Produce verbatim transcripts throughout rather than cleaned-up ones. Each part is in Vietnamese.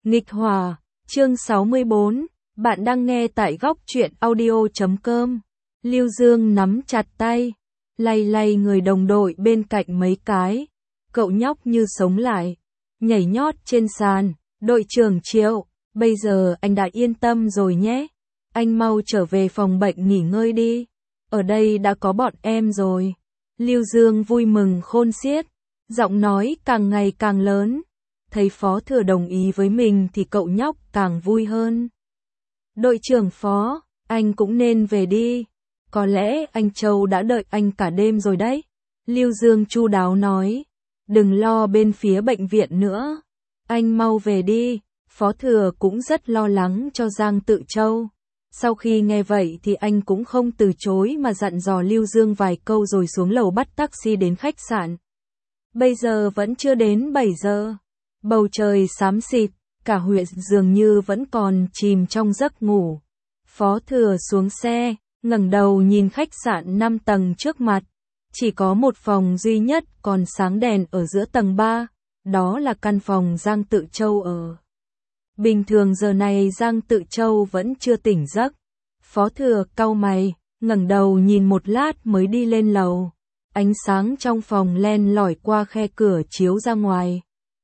Nghịch Hòa, chương sáu mươi bốn, bạn đang nghe tại góc truyện audio chấm com. Lưu Dương nắm chặt tay, lay lay người đồng đội bên cạnh mấy cái. Cậu nhóc như sống lại, nhảy nhót trên sàn. Đội trưởng Triệu, bây giờ anh đã yên tâm rồi nhé. Anh mau trở về phòng bệnh nghỉ ngơi đi. Ở đây đã có bọn em rồi. Lưu Dương vui mừng khôn xiết, giọng nói càng ngày càng lớn. Thấy Phó Thừa đồng ý với mình thì cậu nhóc càng vui hơn. Đội trưởng Phó, anh cũng nên về đi. Có lẽ anh Châu đã đợi anh cả đêm rồi đấy. Lưu Dương chu đáo nói. Đừng lo bên phía bệnh viện nữa. Anh mau về đi. Phó Thừa cũng rất lo lắng cho Giang Tự Châu. Sau khi nghe vậy thì anh cũng không từ chối mà dặn dò Lưu Dương vài câu rồi xuống lầu bắt taxi đến khách sạn. Bây giờ vẫn chưa đến bảy giờ. Bầu trời xám xịt, cả huyện dường như vẫn còn chìm trong giấc ngủ. Phó Thừa xuống xe, ngẩng đầu nhìn khách sạn năm tầng trước mặt. Chỉ có một phòng duy nhất còn sáng đèn ở giữa tầng ba, đó là căn phòng Giang Tự Châu ở. Bình thường giờ này Giang Tự Châu vẫn chưa tỉnh giấc. Phó Thừa cau mày, ngẩng đầu nhìn một lát mới đi lên lầu. Ánh sáng trong phòng len lỏi qua khe cửa chiếu ra ngoài.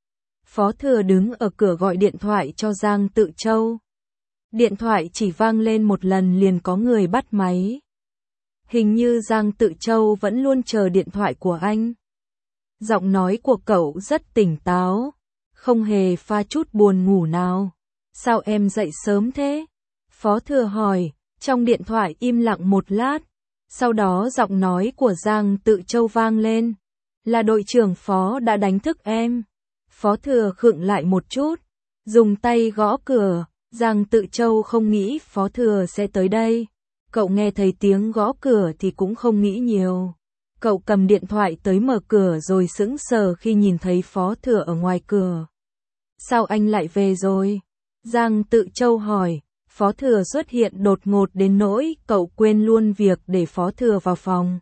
Phó Thừa đứng ở cửa gọi điện thoại cho Giang Tự Châu. Điện thoại chỉ vang lên một lần liền có người bắt máy. Hình như Giang Tự Châu vẫn luôn chờ điện thoại của anh. Giọng nói của cậu rất tỉnh táo, không hề pha chút buồn ngủ nào. Sao em dậy sớm thế? Phó Thừa hỏi, trong điện thoại im lặng một lát. Sau đó giọng nói của Giang Tự Châu vang lên. Là đội trưởng Phó đã đánh thức em. Phó Thừa khựng lại một chút, dùng tay gõ cửa. Giang Tự Châu không nghĩ Phó Thừa sẽ tới đây. Cậu nghe thấy tiếng gõ cửa thì cũng không nghĩ nhiều. Cậu cầm điện thoại tới mở cửa rồi sững sờ khi nhìn thấy Phó Thừa ở ngoài cửa. Sao anh lại về rồi? Giang Tự Châu hỏi. Phó Thừa xuất hiện đột ngột đến nỗi cậu quên luôn việc để Phó Thừa vào phòng.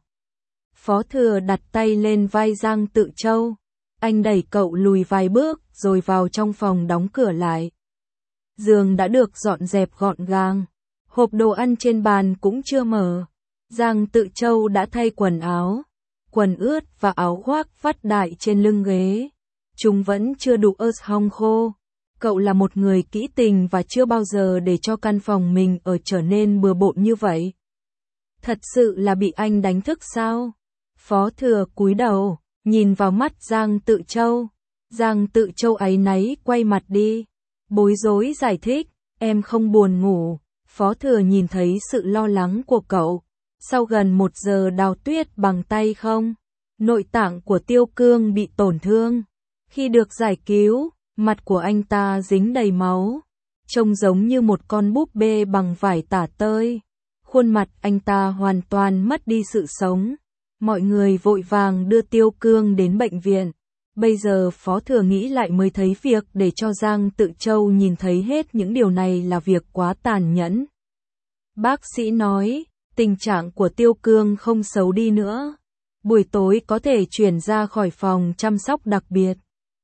Phó Thừa đặt tay lên vai Giang Tự Châu. Anh đẩy cậu lùi vài bước rồi vào trong phòng đóng cửa lại. Giường đã được dọn dẹp gọn gàng. Hộp đồ ăn trên bàn cũng chưa mở. Giang Tự Châu đã thay quần áo. Quần ướt và áo khoác vắt đại trên lưng ghế. Chúng vẫn chưa đủ ớt hong khô. Cậu là một người kỹ tình và chưa bao giờ để cho căn phòng mình ở trở nên bừa bộn như vậy. Thật sự là bị anh đánh thức sao? Phó Thừa cúi đầu, nhìn vào mắt Giang Tự Châu. Giang Tự Châu áy náy quay mặt đi. Bối rối giải thích, em không buồn ngủ. Phó Thừa nhìn thấy sự lo lắng của cậu. Sau gần một giờ đào tuyết bằng tay không? Nội tạng của Tiêu Cương bị tổn thương. Khi được giải cứu, mặt của anh ta dính đầy máu. Trông giống như một con búp bê bằng vải tả tơi. Khuôn mặt anh ta hoàn toàn mất đi sự sống. Mọi người vội vàng đưa Tiêu Cương đến bệnh viện. Bây giờ Phó Thừa nghĩ lại mới thấy việc để cho Giang Tự Châu nhìn thấy hết những điều này là việc quá tàn nhẫn. Bác sĩ nói, tình trạng của Tiêu Cương không xấu đi nữa. Buổi tối có thể chuyển ra khỏi phòng chăm sóc đặc biệt.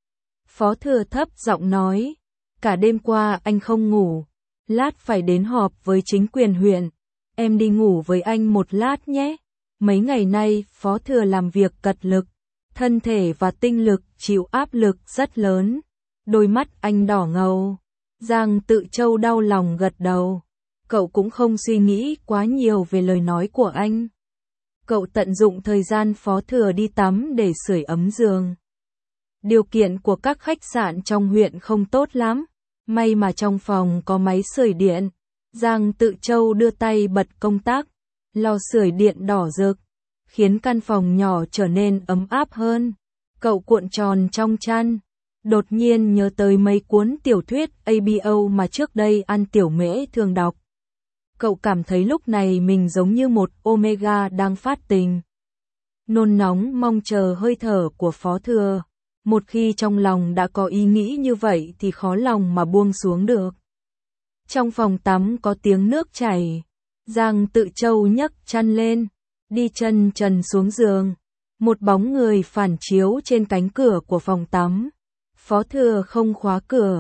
Phó Thừa thấp giọng nói, cả đêm qua anh không ngủ. Lát phải đến họp với chính quyền huyện. Em đi ngủ với anh một lát nhé. Mấy ngày nay Phó Thừa làm việc cật lực. Thân thể và tinh lực chịu áp lực rất lớn. Đôi mắt anh đỏ ngầu. Giang Tự Châu đau lòng gật đầu. Cậu cũng không suy nghĩ quá nhiều về lời nói của anh. Cậu tận dụng thời gian Phó Thừa đi tắm để sưởi ấm giường. Điều kiện của các khách sạn trong huyện không tốt lắm. May mà trong phòng có máy sưởi điện. Giang Tự Châu đưa tay bật công tắc. Lò sưởi điện đỏ rực, khiến căn phòng nhỏ trở nên ấm áp hơn. Cậu cuộn tròn trong chăn, đột nhiên nhớ tới mấy cuốn tiểu thuyết a bê o mà trước đây An Tiểu Mễ thường đọc. Cậu cảm thấy lúc này mình giống như một Omega đang phát tình. Nôn nóng mong chờ hơi thở của Phó Thừa. Một khi trong lòng đã có ý nghĩ như vậy thì khó lòng mà buông xuống được. Trong phòng tắm có tiếng nước chảy. Giang Tự Châu nhấc chăn lên, đi chân trần xuống giường. Một bóng người phản chiếu trên cánh cửa của phòng tắm. Phó Thừa không khóa cửa.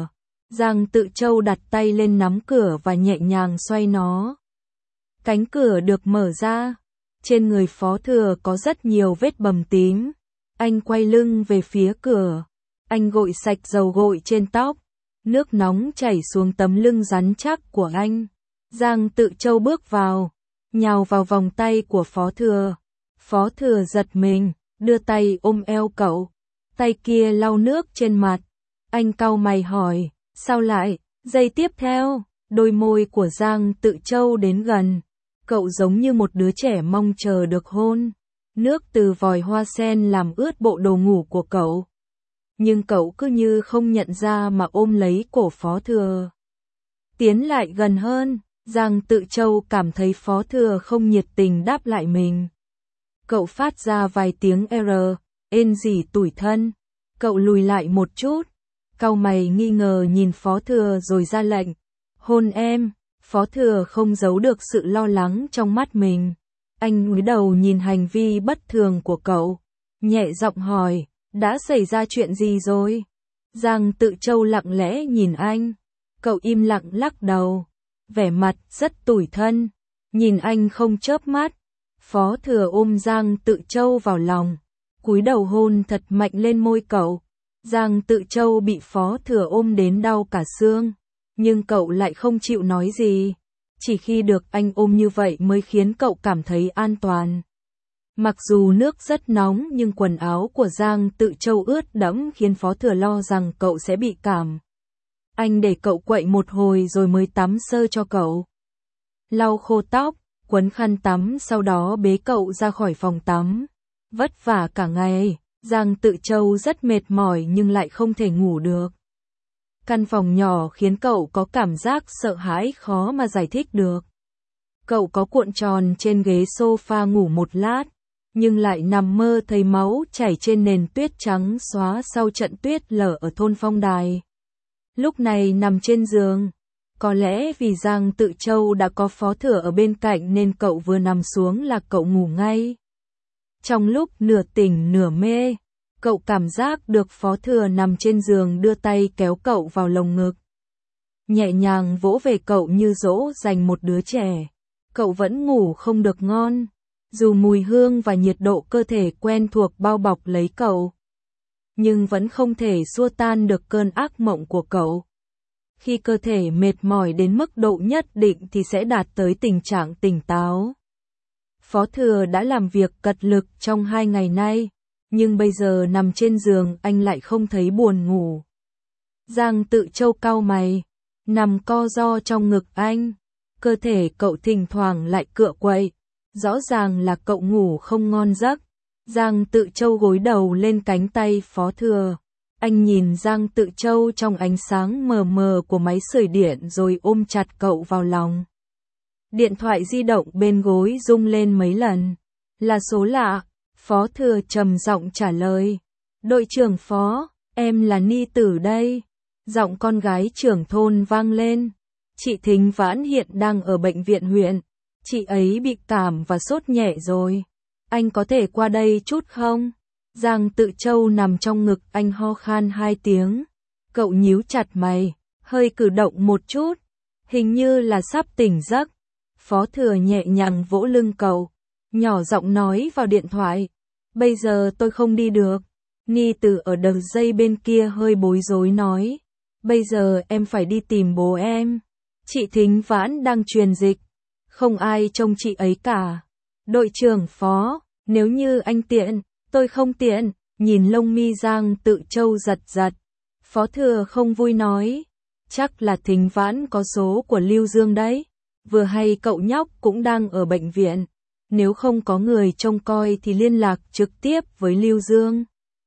Giang Tự Châu đặt tay lên nắm cửa và nhẹ nhàng xoay nó. Cánh cửa được mở ra. Trên người Phó Thừa có rất nhiều vết bầm tím. Anh quay lưng về phía cửa. Anh gội sạch dầu gội trên tóc. Nước nóng chảy xuống tấm lưng rắn chắc của anh. Giang Tự Châu bước vào, nhào vào vòng tay của Phó Thừa. Phó Thừa giật mình, đưa tay ôm eo cậu. Tay kia lau nước trên mặt. Anh cau mày hỏi, sao lại? Giây tiếp theo, đôi môi của Giang Tự Châu đến gần. Cậu giống như một đứa trẻ mong chờ được hôn. Nước từ vòi hoa sen làm ướt bộ đồ ngủ của cậu. Nhưng cậu cứ như không nhận ra mà ôm lấy cổ Phó Thừa. Tiến lại gần hơn, Giang Tự Châu cảm thấy Phó Thừa không nhiệt tình đáp lại mình. Cậu phát ra vài tiếng R, ên gì tủi thân. Cậu lùi lại một chút, cau mày nghi ngờ nhìn Phó Thừa rồi ra lệnh. Hôn em. Phó Thừa không giấu được sự lo lắng trong mắt mình. Anh cúi đầu nhìn hành vi bất thường của cậu. Nhẹ giọng hỏi, đã xảy ra chuyện gì rồi? Giang Tự Châu lặng lẽ nhìn anh. Cậu im lặng lắc đầu. Vẻ mặt rất tủi thân. Nhìn anh không chớp mắt. Phó Thừa ôm Giang Tự Châu vào lòng. Cúi đầu hôn thật mạnh lên môi cậu. Giang Tự Châu bị Phó Thừa ôm đến đau cả xương. Nhưng cậu lại không chịu nói gì. Chỉ khi được anh ôm như vậy mới khiến cậu cảm thấy an toàn. Mặc dù nước rất nóng nhưng quần áo của Giang Tự Châu ướt đẫm khiến Phó Thừa lo rằng cậu sẽ bị cảm. Anh để cậu quậy một hồi rồi mới tắm sơ cho cậu. Lau khô tóc, quấn khăn tắm sau đó bế cậu ra khỏi phòng tắm. Vất vả cả ngày, Giang Tự Châu rất mệt mỏi nhưng lại không thể ngủ được. Căn phòng nhỏ khiến cậu có cảm giác sợ hãi khó mà giải thích được. Cậu có cuộn tròn trên ghế sofa ngủ một lát, nhưng lại nằm mơ thấy máu chảy trên nền tuyết trắng xóa sau trận tuyết lở ở thôn Phong Đài. Lúc này nằm trên giường, có lẽ vì Giang Tự Châu đã có Phó Thừa ở bên cạnh nên cậu vừa nằm xuống là cậu ngủ ngay. Trong lúc nửa tỉnh nửa mê, cậu cảm giác được Phó Thừa nằm trên giường đưa tay kéo cậu vào lồng ngực. Nhẹ nhàng vỗ về cậu như dỗ dành một đứa trẻ. Cậu vẫn ngủ không được ngon, dù mùi hương và nhiệt độ cơ thể quen thuộc bao bọc lấy cậu. Nhưng vẫn không thể xua tan được cơn ác mộng của cậu. Khi cơ thể mệt mỏi đến mức độ nhất định thì sẽ đạt tới tình trạng tỉnh táo. Phó Thừa đã làm việc cật lực trong hai ngày nay. Nhưng bây giờ nằm trên giường anh lại không thấy buồn ngủ. Giang Tự Châu cau mày, nằm co ro trong ngực anh. Cơ thể cậu thỉnh thoảng lại cựa quậy. Rõ ràng là cậu ngủ không ngon giấc. Giang Tự Châu gối đầu lên cánh tay Phó Thừa. Anh nhìn Giang Tự Châu trong ánh sáng mờ mờ của máy sưởi điện rồi ôm chặt cậu vào lòng. Điện thoại di động bên gối rung lên mấy lần. Là số lạ. Phó Thừa trầm giọng trả lời. Đội trưởng Phó, em là Ni Tử đây. Giọng con gái trưởng thôn vang lên. Chị Thính Vãn hiện đang ở bệnh viện huyện. Chị ấy bị cảm và sốt nhẹ rồi. Anh có thể qua đây chút không? Giang Tự Châu nằm trong ngực anh ho khan hai tiếng. Cậu nhíu chặt mày, hơi cử động một chút. Hình như là sắp tỉnh giấc. Phó Thừa nhẹ nhàng vỗ lưng cậu. Nhỏ giọng nói vào điện thoại. Bây giờ tôi không đi được. Ni Tử ở đầu dây bên kia hơi bối rối nói. Bây giờ em phải đi tìm bố em. Chị Thính Vãn đang truyền dịch. Không ai trông chị ấy cả. Đội trưởng Phó, nếu như anh tiện, tôi không tiện. Nhìn lông mi Giang Tự Châu giật giật. Phó Thừa không vui nói. Chắc là Thính Vãn có số của Lưu Dương đấy. Vừa hay cậu nhóc cũng đang ở bệnh viện. Nếu không có người trông coi thì liên lạc trực tiếp với Lưu Dương.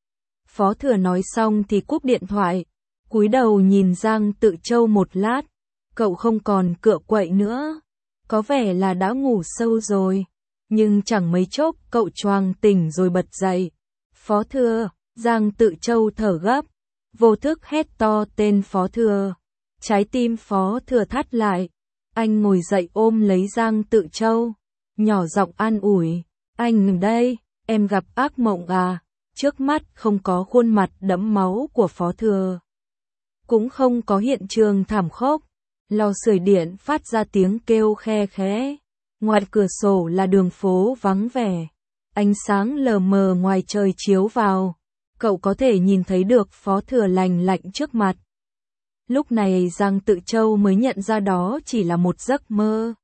Phó Thừa nói xong thì cúp điện thoại. Cúi đầu nhìn Giang Tự Châu một lát. Cậu không còn cựa quậy nữa. Có vẻ là đã ngủ sâu rồi. Nhưng chẳng mấy chốc cậu choàng tỉnh rồi bật dậy. Phó Thừa, Giang Tự Châu thở gấp. Vô thức hét to tên Phó Thừa. Trái tim Phó Thừa thắt lại. Anh ngồi dậy ôm lấy Giang Tự Châu. Nhỏ giọng an ủi. Anh đây, em gặp ác mộng à? Trước mắt không có khuôn mặt đẫm máu của Phó Thừa. cũng không có hiện trường thảm khốc. Lò sưởi điện phát ra tiếng kêu khe khẽ. Ngoài cửa sổ là đường phố vắng vẻ. Ánh sáng lờ mờ ngoài trời chiếu vào. Cậu có thể nhìn thấy được Phó Thừa lành lạnh trước mặt. Lúc này Giang Tự Châu mới nhận ra đó chỉ là một giấc mơ.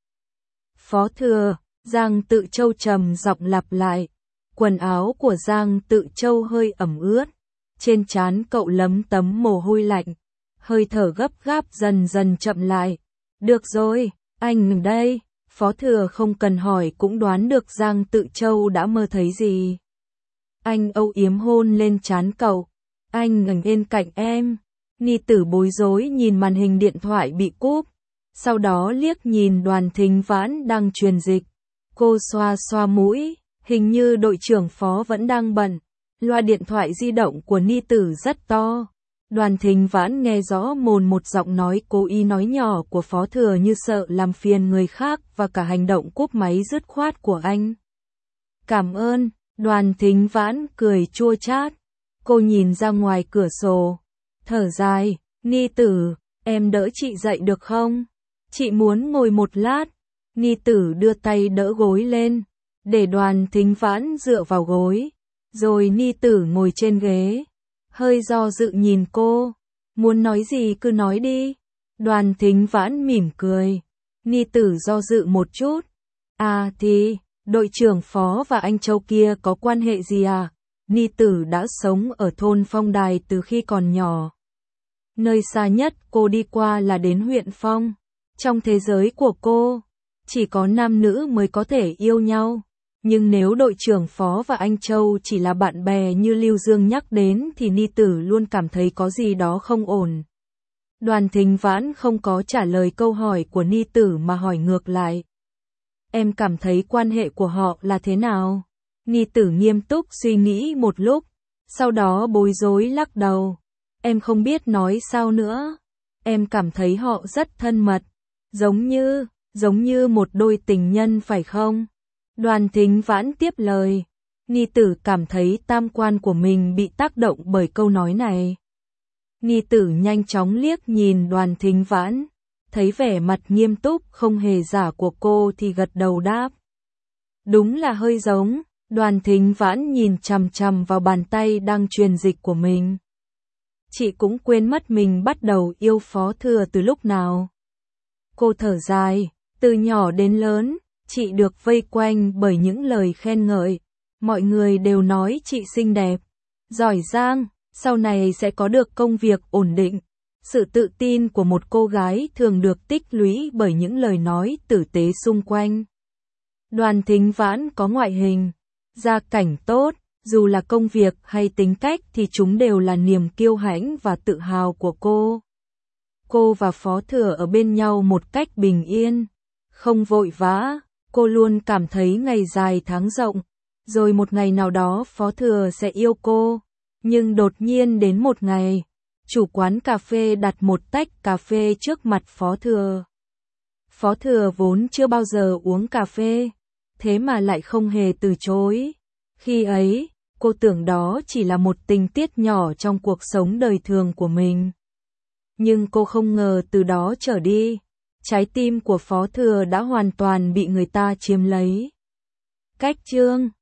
Phó Thừa, Giang Tự Châu trầm giọng lặp lại. Quần áo của Giang Tự Châu hơi ẩm ướt. Trên trán cậu lấm tấm mồ hôi lạnh. Hơi thở gấp gáp dần dần chậm lại. Được rồi, anh đây. Phó Thừa không cần hỏi cũng đoán được Giang Tự Châu đã mơ thấy gì. Anh âu yếm hôn lên trán cậu. Anh ngẩng bên cạnh em. Ni Tử bối rối nhìn màn hình điện thoại bị cúp. Sau đó liếc nhìn Đoàn Thính Vãn đang truyền dịch. Cô xoa xoa mũi. Hình như đội trưởng Phó vẫn đang bận. Loa điện thoại di động của Ni Tử rất to. Đoàn Thính Vãn nghe rõ mồn một giọng nói cố ý nói nhỏ của Phó Thừa như sợ làm phiền người khác và cả hành động cúp máy dứt khoát của anh. Cảm ơn, Đoàn Thính Vãn cười chua chát. Cô nhìn ra ngoài cửa sổ. Thở dài, Ni Tử, em đỡ chị dậy được không? Chị muốn ngồi một lát. Ni Tử đưa tay đỡ gối lên, để Đoàn Thính Vãn dựa vào gối. Rồi Ni Tử ngồi trên ghế. Hơi do dự nhìn cô. Muốn nói gì cứ nói đi. Đoàn Thính Vãn mỉm cười. Ni Tử do dự một chút. À thì, đội trưởng Phó và anh Châu kia có quan hệ gì à? Ni Tử đã sống ở thôn Phong Đài từ khi còn nhỏ. Nơi xa nhất cô đi qua là đến huyện Phong. Trong thế giới của cô, chỉ có nam nữ mới có thể yêu nhau. Nhưng nếu đội trưởng Phó và anh Châu chỉ là bạn bè như Lưu Dương nhắc đến thì Ni Tử luôn cảm thấy có gì đó không ổn. Đoàn Thính Vãn không có trả lời câu hỏi của Ni Tử mà hỏi ngược lại. Em cảm thấy quan hệ của họ là thế nào? Ni Tử nghiêm túc suy nghĩ một lúc, sau đó bối rối lắc đầu. Em không biết nói sao nữa. Em cảm thấy họ rất thân mật, giống như, giống như một đôi tình nhân phải không? Đoàn Thính Vãn tiếp lời. Ni Tử cảm thấy tam quan của mình bị tác động bởi câu nói này. Ni Tử nhanh chóng liếc nhìn Đoàn Thính Vãn, thấy vẻ mặt nghiêm túc không hề giả của cô thì gật đầu đáp. Đúng là hơi giống. Đoàn Thính Vãn nhìn chằm chằm vào bàn tay đang truyền dịch của mình. Chị cũng quên mất mình bắt đầu yêu Phó Thừa từ lúc nào. Cô thở dài, từ nhỏ đến lớn, chị được vây quanh bởi những lời khen ngợi. Mọi người đều nói chị xinh đẹp, giỏi giang, sau này sẽ có được công việc ổn định. Sự tự tin của một cô gái thường được tích lũy bởi những lời nói tử tế xung quanh. Đoàn Thính Vãn có ngoại hình, gia cảnh tốt, dù là công việc hay tính cách thì chúng đều là niềm kiêu hãnh và tự hào của cô. Cô và Phó Thừa ở bên nhau một cách bình yên, không vội vã, cô luôn cảm thấy ngày dài tháng rộng, rồi một ngày nào đó Phó Thừa sẽ yêu cô. Nhưng đột nhiên đến một ngày, chủ quán cà phê đặt một tách cà phê trước mặt Phó Thừa. Phó Thừa vốn chưa bao giờ uống cà phê, thế mà lại không hề từ chối. Khi ấy, cô tưởng đó chỉ là một tình tiết nhỏ trong cuộc sống đời thường của mình. Nhưng cô không ngờ từ đó trở đi, trái tim của Phó Thừa đã hoàn toàn bị người ta chiếm lấy. Cách chương